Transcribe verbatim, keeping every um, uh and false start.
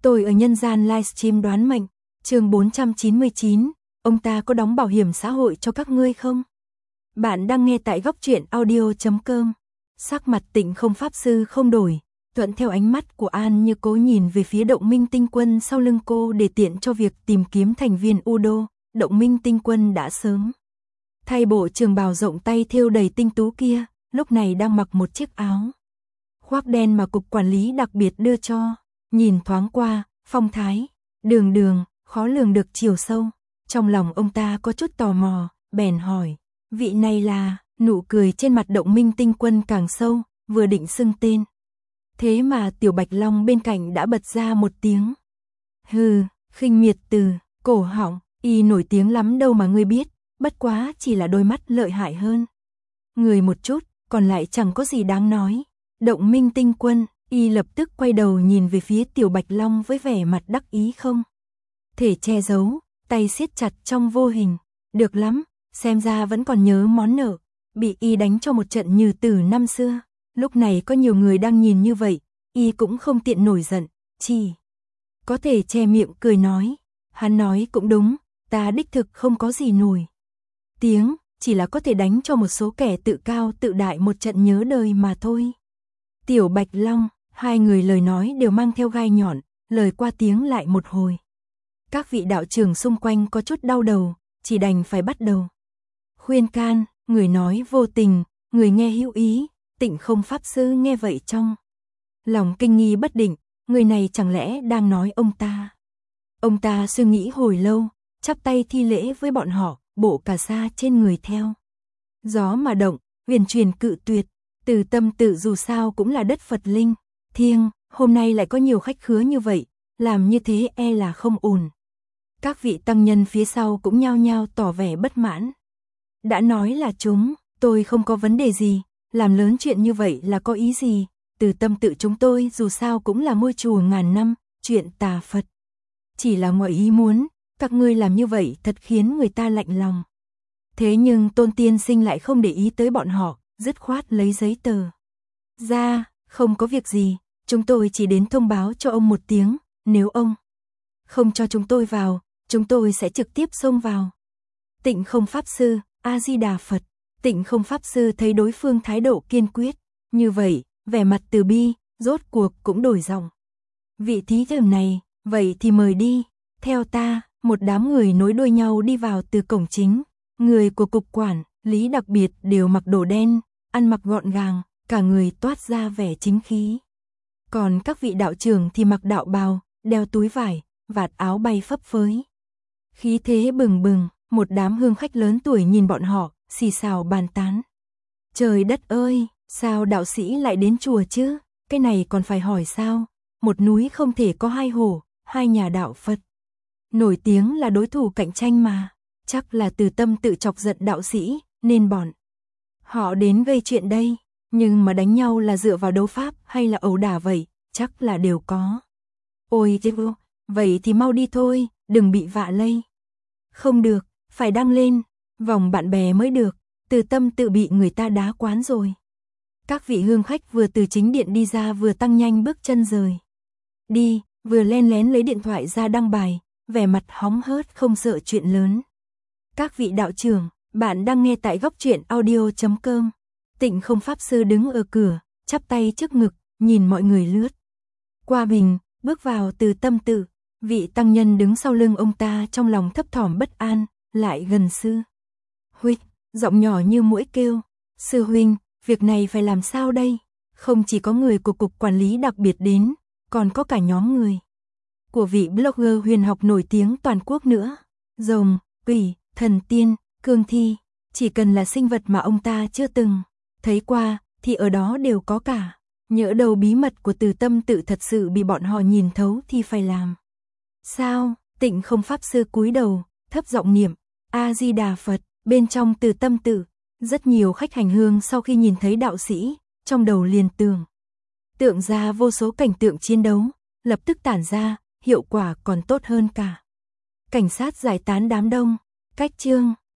Tôi ở nhân gian livestream đoán mệnh, chương bốn trăm chín mươi chín, ông ta có đóng bảo hiểm xã hội cho các ngươi không? Bạn đang nghe tại góc truyện audio chấm com. Sắc mặt Tịnh Không Pháp Sư không đổi, thuận theo ánh mắt của An Như cố nhìn về phía Động Minh Tinh Quân sau lưng cô để tiện cho việc tìm kiếm thành viên Udo. Động Minh Tinh Quân đã sớm thay bộ trường bào rộng tay thêu đầy tinh tú kia, lúc này đang mặc một chiếc áo khoác đen mà cục quản lý đặc biệt đưa cho. Nhìn thoáng qua, phong thái, đường đường, khó lường được chiều sâu. Trong lòng ông ta có chút tò mò, bèn hỏi, vị này là, nụ cười trên mặt Động Minh Tinh Quân càng sâu, vừa định xưng tên. Thế mà Tiểu Bạch Long bên cạnh đã bật ra một tiếng. Hừ, khinh miệt từ, cổ họng, y nổi tiếng lắm đâu mà ngươi biết, bất quá chỉ là đôi mắt lợi hại hơn người một chút, còn lại chẳng có gì đáng nói. Động Minh Tinh Quân, y lập tức quay đầu nhìn về phía Tiểu Bạch Long với vẻ mặt đắc ý không thể che giấu, tay siết chặt trong vô hình. Được lắm, xem ra vẫn còn nhớ món nợ, bị y đánh cho một trận như từ năm xưa. Lúc này có nhiều người đang nhìn như vậy, y cũng không tiện nổi giận, chỉ có thể che miệng cười nói. Hắn nói cũng đúng, ta đích thực không có gì nổi tiếng, chỉ là có thể đánh cho một số kẻ tự cao tự đại một trận nhớ đời mà thôi. Tiểu Bạch Long, hai người lời nói đều mang theo gai nhọn, lời qua tiếng lại một hồi. Các vị đạo trưởng xung quanh có chút đau đầu, chỉ đành phải bắt đầu khuyên can, người nói vô tình, người nghe hữu ý. Tịnh Không Pháp Sư nghe vậy trong lòng kinh nghi bất định, người này chẳng lẽ đang nói ông ta? Ông ta suy nghĩ hồi lâu, chắp tay thi lễ với bọn họ, bộ cà sa trên người theo gió mà động, huyền truyền cự tuyệt. Từ Tâm Tự dù sao cũng là đất Phật linh thiêng, hôm nay lại có nhiều khách khứa như vậy, làm như thế e là không ổn. Các vị tăng nhân phía sau cũng nhao nhao tỏ vẻ bất mãn. Đã nói là chúng, tôi không có vấn đề gì, làm lớn chuyện như vậy là có ý gì? Từ Tâm Tự chúng tôi dù sao cũng là ngôi chùa ngàn năm, chuyện tà Phật chỉ là ngoài ý muốn, các ngươi làm như vậy thật khiến người ta lạnh lòng. Thế nhưng Tôn tiên sinh lại không để ý tới bọn họ, dứt khoát lấy giấy tờ ra, không có việc gì, chúng tôi chỉ đến thông báo cho ông một tiếng, nếu ông không cho chúng tôi vào, chúng tôi sẽ trực tiếp xông vào. Tịnh Không Pháp Sư, A-di-đà Phật. Tịnh Không Pháp Sư thấy đối phương thái độ kiên quyết, như vậy, vẻ mặt từ bi, rốt cuộc cũng đổi giọng. Vị thí thần này, vậy thì mời đi, theo ta. Một đám người nối đuôi nhau đi vào từ cổng chính, người của cục quản lý đặc biệt đều mặc đồ đen, ăn mặc gọn gàng, cả người toát ra vẻ chính khí. Còn các vị đạo trưởng thì mặc đạo bào, đeo túi vải, vạt áo bay phấp phới. Khí thế bừng bừng, một đám hương khách lớn tuổi nhìn bọn họ, xì xào bàn tán. Trời đất ơi, sao đạo sĩ lại đến chùa chứ? Cái này còn phải hỏi sao? Một núi không thể có hai hổ, hai nhà đạo Phật nổi tiếng là đối thủ cạnh tranh mà. Chắc là Từ Tâm Tự chọc giận đạo sĩ, nên bọn họ đến gây chuyện đây. Nhưng mà đánh nhau là dựa vào đấu pháp hay là ẩu đả vậy, chắc là đều có. Ôi chứ, vậy thì mau đi thôi, đừng bị vạ lây. Không được, phải đăng lên vòng bạn bè mới được. Từ Tâm Tự bị người ta đá quán rồi. Các vị hương khách vừa từ chính điện đi ra vừa tăng nhanh bước chân rời đi, vừa len lén lấy điện thoại ra đăng bài, vẻ mặt hóng hớt không sợ chuyện lớn. Các vị đạo trưởng, bạn đang nghe tại góc truyện audio chấm com. Tịnh Không Pháp Sư đứng ở cửa, chắp tay trước ngực, nhìn mọi người lướt qua mình, bước vào Từ Tâm Tự. Vị tăng nhân đứng sau lưng ông ta trong lòng thấp thỏm bất an, lại gần sư huynh, giọng nhỏ như muỗi kêu. Sư huynh, việc này phải làm sao đây? Không chỉ có người của cục quản lý đặc biệt đến, còn có cả nhóm người của vị blogger huyền học nổi tiếng toàn quốc nữa. Rồng, quỷ, thần tiên, cương thi, chỉ cần là sinh vật mà ông ta chưa từng thấy qua, thì ở đó đều có cả. Nhỡ đầu bí mật của Từ Tâm Tự thật sự bị bọn họ nhìn thấu thì phải làm sao? Tịnh Không Pháp Sư cúi đầu, thấp giọng niệm A-di-đà Phật. Bên trong Từ Tâm Tự, rất nhiều khách hành hương sau khi nhìn thấy đạo sĩ, trong đầu liền tưởng tượng ra vô số cảnh tượng chiến đấu, lập tức tản ra, hiệu quả còn tốt hơn cả cảnh sát giải tán đám đông. Cách chương